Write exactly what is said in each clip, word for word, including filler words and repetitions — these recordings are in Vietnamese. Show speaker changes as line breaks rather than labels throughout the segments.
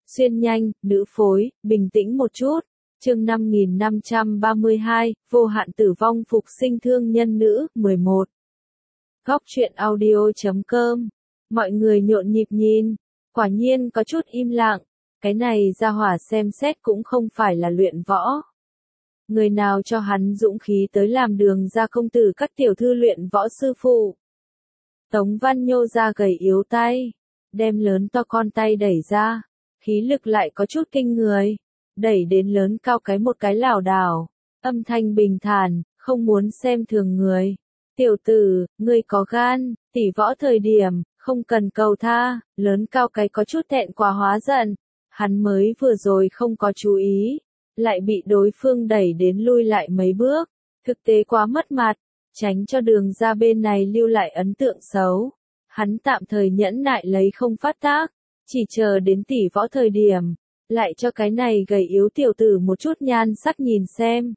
Xuyên nhanh, nữ phối, bình tĩnh một chút. Chương năm nghìn năm trăm ba mươi hai, vô hạn tử vong phục sinh thương nhân nữ, mười một. Góc truyện audio chấm com. Mọi người nhộn nhịp nhìn, quả nhiên có chút im lặng, cái này ra hỏa xem xét cũng không phải là luyện võ. Người nào cho hắn dũng khí tới làm đường ra công tử các tiểu thư luyện võ sư phụ. Tống Văn nhô ra gầy yếu tay, đem lớn to con tay đẩy ra, khí lực lại có chút kinh người, đẩy đến lớn cao cái một cái lảo đảo, âm thanh bình thản, không muốn xem thường người. Tiểu tử, ngươi có gan, tỷ võ thời điểm, không cần cầu tha. Lớn cao cái có chút thẹn quá hóa giận, hắn mới vừa rồi không có chú ý, lại bị đối phương đẩy đến lui lại mấy bước, thực tế quá mất mặt, tránh cho đường ra bên này lưu lại ấn tượng xấu. Hắn tạm thời nhẫn nại lấy không phát tác, chỉ chờ đến tỷ võ thời điểm, lại cho cái này gầy yếu tiểu tử một chút nhan sắc nhìn xem.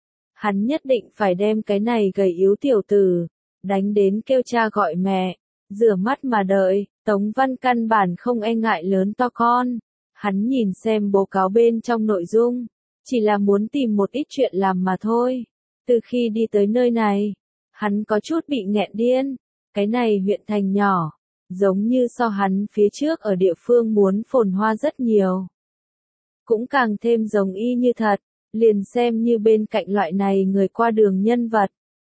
Hắn nhất định phải đem cái này gầy yếu tiểu tử, đánh đến kêu cha gọi mẹ, rửa mắt mà đợi. Tống Văn căn bản không e ngại lớn to con, hắn nhìn xem báo cáo bên trong nội dung, chỉ là muốn tìm một ít chuyện làm mà thôi. Từ khi đi tới nơi này, hắn có chút bị nghẹn điên, cái này huyện thành nhỏ, giống như so hắn phía trước ở địa phương muốn phồn hoa rất nhiều. Cũng càng thêm giống y như thật, liền xem như bên cạnh loại này người qua đường nhân vật.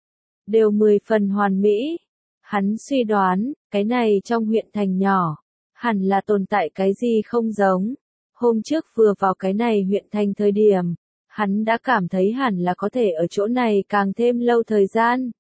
Đều mười phần hoàn mỹ. Hắn suy đoán, cái này trong huyện thành nhỏ, hẳn là tồn tại cái gì không giống. Hôm trước vừa vào cái này huyện thành thời điểm, hắn đã cảm thấy hẳn là có thể ở chỗ này càng thêm lâu thời gian.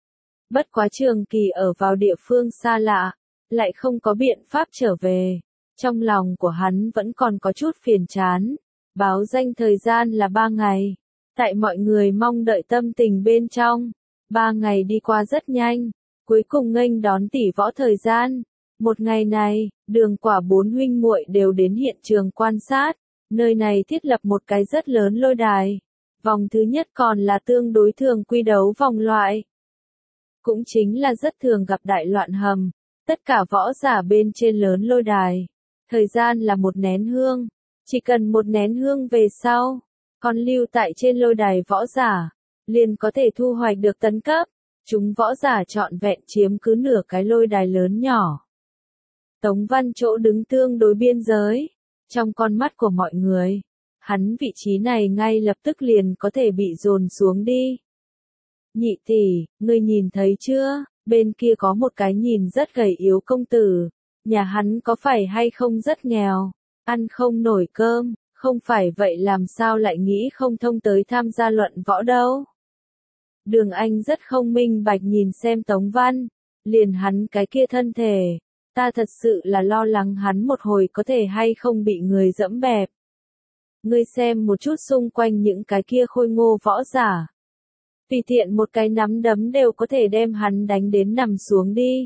Bất quá trường kỳ ở vào địa phương xa lạ, lại không có biện pháp trở về. Trong lòng của hắn vẫn còn có chút phiền chán. Báo danh thời gian là ba ngày. Tại mọi người mong đợi tâm tình bên trong, ba ngày đi qua rất nhanh. Cuối cùng nghênh đón tỷ võ thời gian. Một ngày này, Đường Quả bốn huynh muội đều đến hiện trường quan sát. Nơi này thiết lập một cái rất lớn lôi đài. Vòng thứ nhất còn là tương đối thường quy đấu vòng loại. Cũng chính là rất thường gặp đại loạn hầm. Tất cả võ giả bên trên lớn lôi đài. Thời gian là một nén hương. Chỉ cần một nén hương về sau, còn lưu tại trên lôi đài võ giả, liền có thể thu hoạch được tấn cấp. Chúng võ giả trọn vẹn chiếm cứ nửa cái lôi đài lớn nhỏ. Tống Văn chỗ đứng tương đối biên giới, trong con mắt của mọi người, hắn vị trí này ngay lập tức liền có thể bị dồn xuống đi. Nhị tỷ, ngươi nhìn thấy chưa, bên kia có một cái nhìn rất gầy yếu công tử, nhà hắn có phải hay không rất nghèo, ăn không nổi cơm, không phải vậy làm sao lại nghĩ không thông tới tham gia luận võ đâu. Đường Anh rất không minh bạch nhìn xem Tống Văn, liền hắn cái kia thân thể, ta thật sự là lo lắng hắn một hồi có thể hay không bị người dẫm bẹp. Ngươi xem một chút xung quanh những cái kia khôi ngô võ giả. Tùy tiện một cái nắm đấm đều có thể đem hắn đánh đến nằm xuống đi.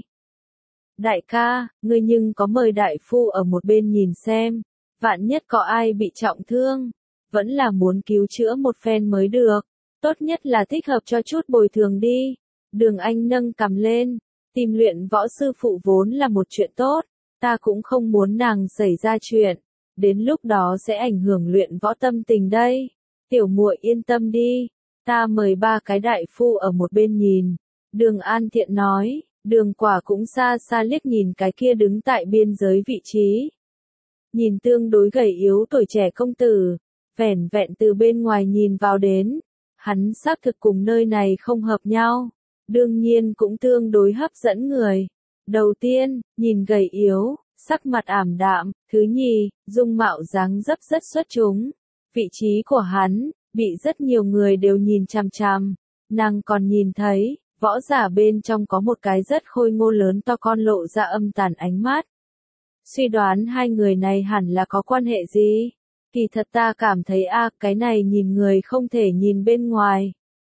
Đại ca, ngươi nhưng có mời đại phu ở một bên nhìn xem, vạn nhất có ai bị trọng thương, vẫn là muốn cứu chữa một phen mới được, tốt nhất là thích hợp cho chút bồi thường đi. Đường Anh nâng cằm lên, tìm luyện võ sư phụ vốn là một chuyện tốt, ta cũng không muốn nàng xảy ra chuyện, đến lúc đó sẽ ảnh hưởng luyện võ tâm tình đây. Tiểu muội yên tâm đi, ta mời ba cái đại phu ở một bên nhìn. Đường An Thiện nói. Đường Quả cũng xa xa liếc nhìn cái kia đứng tại biên giới vị trí. Nhìn tương đối gầy yếu tuổi trẻ công tử, vẻn vẹn từ bên ngoài nhìn vào đến, hắn xác thực cùng nơi này không hợp nhau, đương nhiên cũng tương đối hấp dẫn người. Đầu tiên, nhìn gầy yếu, sắc mặt ảm đạm, thứ nhì, dung mạo dáng dấp rất xuất chúng. Vị trí của hắn, bị rất nhiều người đều nhìn chằm chằm, nàng còn nhìn thấy. Võ giả bên trong có một cái rất khôi ngô lớn to con lộ ra âm tàn ánh mắt. Suy đoán hai người này hẳn là có quan hệ gì? Kỳ thật ta cảm thấy a cái này nhìn người không thể nhìn bên ngoài.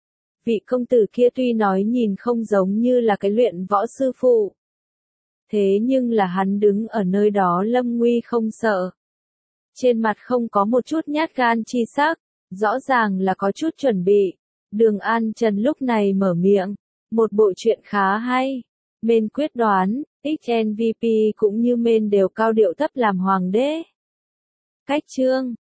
Vị công tử kia tuy nói nhìn không giống như là cái luyện võ sư phụ. Thế nhưng là hắn đứng ở nơi đó lâm nguy không sợ. Trên mặt không có một chút nhát gan chi sắc, rõ ràng là có chút chuẩn bị. Đường An Trần lúc này mở miệng. Một bộ chuyện khá hay. Men quyết đoán, ích em vê pê cũng như men đều cao điệu thấp làm hoàng đế. Cách chương